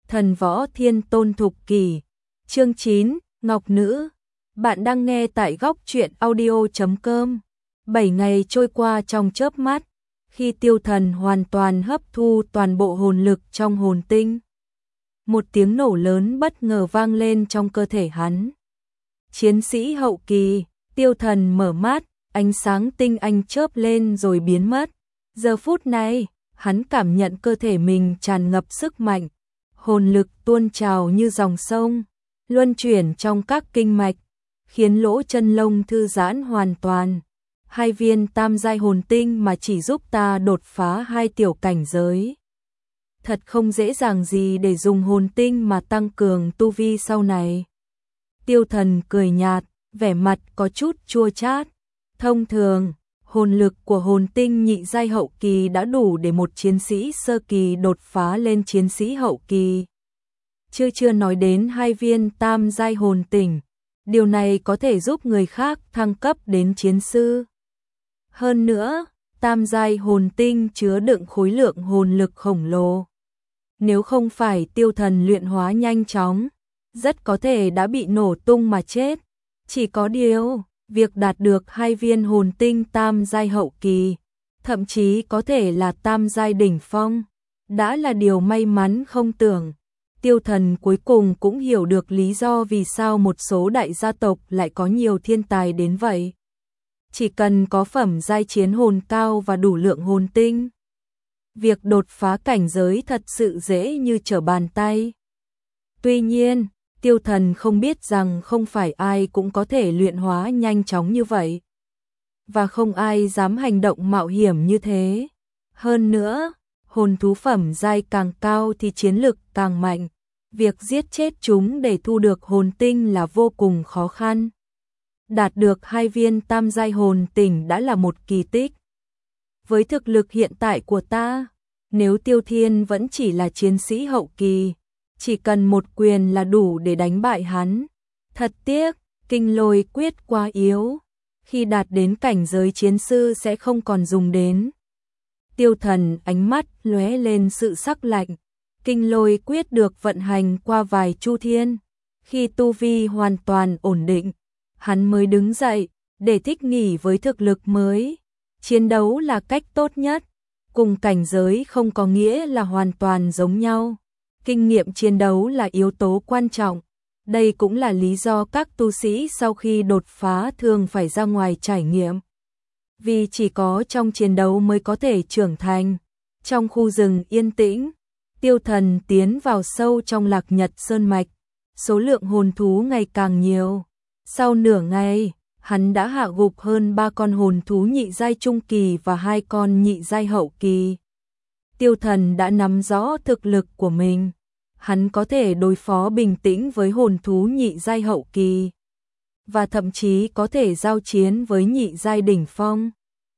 Thần võ thiên tôn thục kỳ. Chương 9, Ngọc Nữ. Bạn đang nghe tại góc truyện audio.com. 7 ngày trôi qua trong chớp mắt, khi Tiêu Thần hoàn toàn hấp thu toàn bộ hồn lực trong hồn tinh. Một tiếng nổ lớn bất ngờ vang lên trong cơ thể hắn. Chiến sĩ hậu kỳ, Tiêu Thần mở mắt, ánh sáng tinh anh chớp lên rồi biến mất. Giờ phút này, hắn cảm nhận cơ thể mình tràn ngập sức mạnh, hồn lực tuôn trào như dòng sông, luân chuyển trong các kinh mạch, khiến lỗ chân lông thư giãn hoàn toàn. 2 viên tam giai hồn tinh mà chỉ giúp ta đột phá 2 tiểu cảnh giới. Thật không dễ dàng gì để dùng hồn tinh mà tăng cường tu vi sau này. Tiêu Thần cười nhạt, vẻ mặt có chút chua chát. Thông thường, hồn lực của hồn tinh nhị giai hậu kỳ đã đủ để một chiến sĩ sơ kỳ đột phá lên chiến sĩ hậu kỳ. Chưa nói đến 2 viên tam giai hồn tinh, điều này có thể giúp người khác thăng cấp đến chiến sư. Hơn nữa, tam giai hồn tinh chứa đựng khối lượng hồn lực khổng lồ. Nếu không phải Tiêu Thần luyện hóa nhanh chóng, rất có thể đã bị nổ tung mà chết. Chỉ có điều, việc đạt được 2 viên hồn tinh tam giai hậu kỳ, thậm chí có thể là tam giai đỉnh phong, đã là điều may mắn không tưởng. Tiêu Thần cuối cùng cũng hiểu được lý do vì sao một số đại gia tộc lại có nhiều thiên tài đến vậy. Chỉ cần có phẩm giai chiến hồn cao và đủ lượng hồn tinh, việc đột phá cảnh giới thật sự dễ như trở bàn tay. Tuy nhiên, Tiêu Thần không biết rằng không phải ai cũng có thể luyện hóa nhanh chóng như vậy. Và không ai dám hành động mạo hiểm như thế. Hơn nữa, hồn thú phẩm giai càng cao thì chiến lực càng mạnh. Việc giết chết chúng để thu được hồn tinh là vô cùng khó khăn. Đạt được 2 viên tam giai hồn tinh đã là một kỳ tích. Với thực lực hiện tại của ta, nếu Tiêu Thiên vẫn chỉ là chiến sĩ hậu kỳ, chỉ cần một quyền là đủ để đánh bại hắn. Thật tiếc, kinh lôi quyết quá yếu, khi đạt đến cảnh giới chiến sư sẽ không còn dùng đến. Tiêu Thần ánh mắt lóe lên sự sắc lạnh. Kinh lôi quyết được vận hành qua vài chu thiên. Khi tu vi hoàn toàn ổn định, hắn mới đứng dậy để thích nghi với thực lực mới. Chiến đấu là cách tốt nhất. Cùng cảnh giới không có nghĩa là hoàn toàn giống nhau. Kinh nghiệm chiến đấu là yếu tố quan trọng. Đây cũng là lý do các tu sĩ sau khi đột phá thường phải ra ngoài trải nghiệm. Vì chỉ có trong chiến đấu mới có thể trưởng thành. Trong khu rừng yên tĩnh, Tiêu Thần tiến vào sâu trong Lạc Nhật Sơn Mạch. Số lượng hồn thú ngày càng nhiều. Sau nửa ngày, hắn đã hạ gục hơn 3 con hồn thú nhị giai trung kỳ và 2 con nhị giai hậu kỳ. Tiêu Thần đã nắm rõ thực lực của mình. Hắn có thể đối phó bình tĩnh với hồn thú nhị giai hậu kỳ, và thậm chí có thể giao chiến với nhị giai đỉnh phong.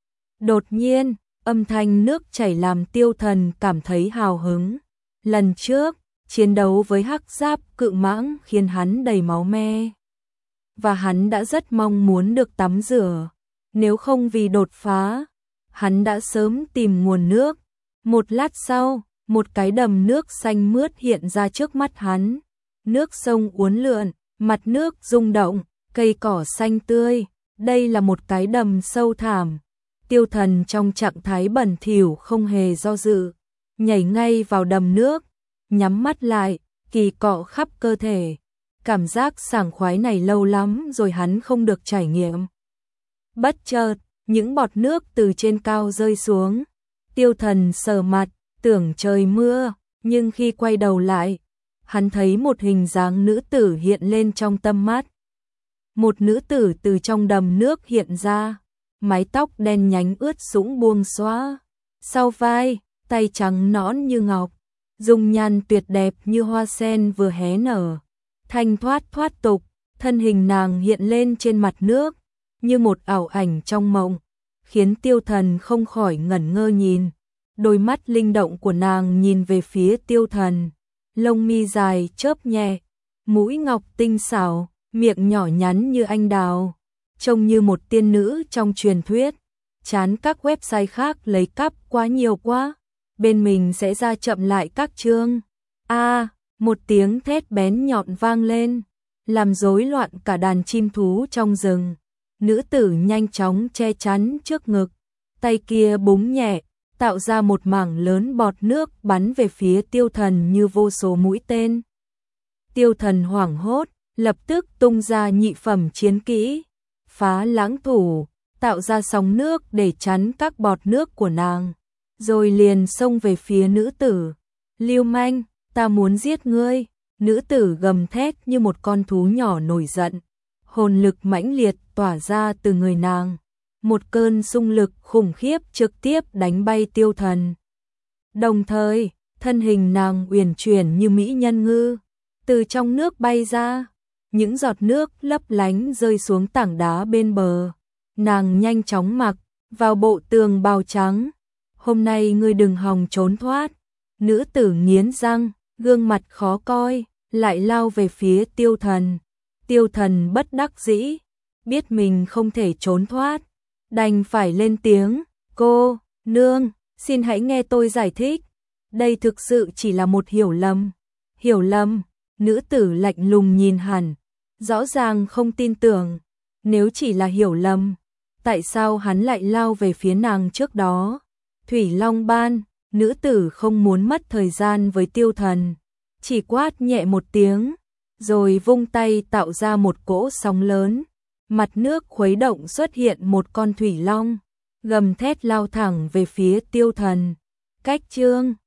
Đột nhiên, âm thanh nước chảy làm Tiêu Thần cảm thấy hào hứng. Lần trước, chiến đấu với hắc giáp cự mãng khiến hắn đầy máu me, và hắn đã rất mong muốn được tắm rửa. Nếu không vì đột phá, hắn đã sớm tìm nguồn nước. Một lát sau, một cái đầm nước xanh mướt hiện ra trước mắt hắn. Nước sông uốn lượn, mặt nước rung động, cây cỏ xanh tươi. Đây là một cái đầm sâu thẳm. Tiêu Thần trong trạng thái bẩn thỉu không hề do dự, nhảy ngay vào đầm nước, nhắm mắt lại, kỳ cọ khắp cơ thể. Cảm giác sảng khoái này lâu lắm rồi hắn không được trải nghiệm. Bất chợt, những bọt nước từ trên cao rơi xuống. Tiêu Thần sờ mặt, tưởng trời mưa, nhưng khi quay đầu lại, hắn thấy một hình dáng nữ tử hiện lên trong tầm mắt. Một nữ tử từ trong đầm nước hiện ra, mái tóc đen nhánh ướt sũng buông xõa, sau vai, tay trắng nõn như ngọc, dung nhan tuyệt đẹp như hoa sen vừa hé nở, thanh thoát tục, thân hình nàng hiện lên trên mặt nước, như một ảo ảnh trong mộng, khiến Tiêu Thần không khỏi ngẩn ngơ nhìn. Đôi mắt linh động của nàng nhìn về phía Tiêu Thần, lông mi dài chớp nhẹ, mũi ngọc tinh xảo, miệng nhỏ nhắn như anh đào, trông như một tiên nữ trong truyền thuyết. Chán các website khác lấy cắp quá nhiều quá, bên mình sẽ ra chậm lại các chương. Một tiếng thét bén nhọn vang lên, làm rối loạn cả đàn chim thú trong rừng. Nữ tử nhanh chóng che chắn trước ngực, tay kia búng nhẹ, tạo ra một mảng lớn bọt nước bắn về phía Tiêu Thần như vô số mũi tên. Tiêu Thần hoảng hốt, lập tức tung ra nhị phẩm chiến kỹ, Phá Lãng Thủ, tạo ra sóng nước để chắn các bọt nước của nàng, rồi liền xông về phía nữ tử. Lưu manh, ta muốn giết ngươi. Nữ tử gầm thét như một con thú nhỏ nổi giận, hồn lực mãnh liệt tỏa ra từ người nàng. Một cơn xung lực khủng khiếp trực tiếp đánh bay Tiêu Thần. Đồng thời, thân hình nàng uyển chuyển như mỹ nhân ngư, từ trong nước bay ra, những giọt nước lấp lánh rơi xuống tảng đá bên bờ. Nàng nhanh chóng mặc vào bộ tường bào trắng. Hôm nay ngươi đừng hòng trốn thoát. Nữ tử nghiến răng, gương mặt khó coi, lại lao về phía Tiêu Thần. Tiêu Thần bất đắc dĩ, biết mình không thể trốn thoát, đành phải lên tiếng, cô, nương, xin hãy nghe tôi giải thích. Đây thực sự chỉ là một hiểu lầm. Hiểu lầm? Nữ tử lạnh lùng nhìn hẳn, rõ ràng không tin tưởng. Nếu chỉ là hiểu lầm, tại sao hắn lại lao về phía nàng trước đó? Thủy Long Ban, nữ tử không muốn mất thời gian với Tiêu Thần, chỉ quát nhẹ một tiếng, rồi vung tay tạo ra một cỗ sóng lớn. Mặt nước khuấy động xuất hiện một con thủy long, gầm thét lao thẳng về phía Tiêu Thần. Cách chương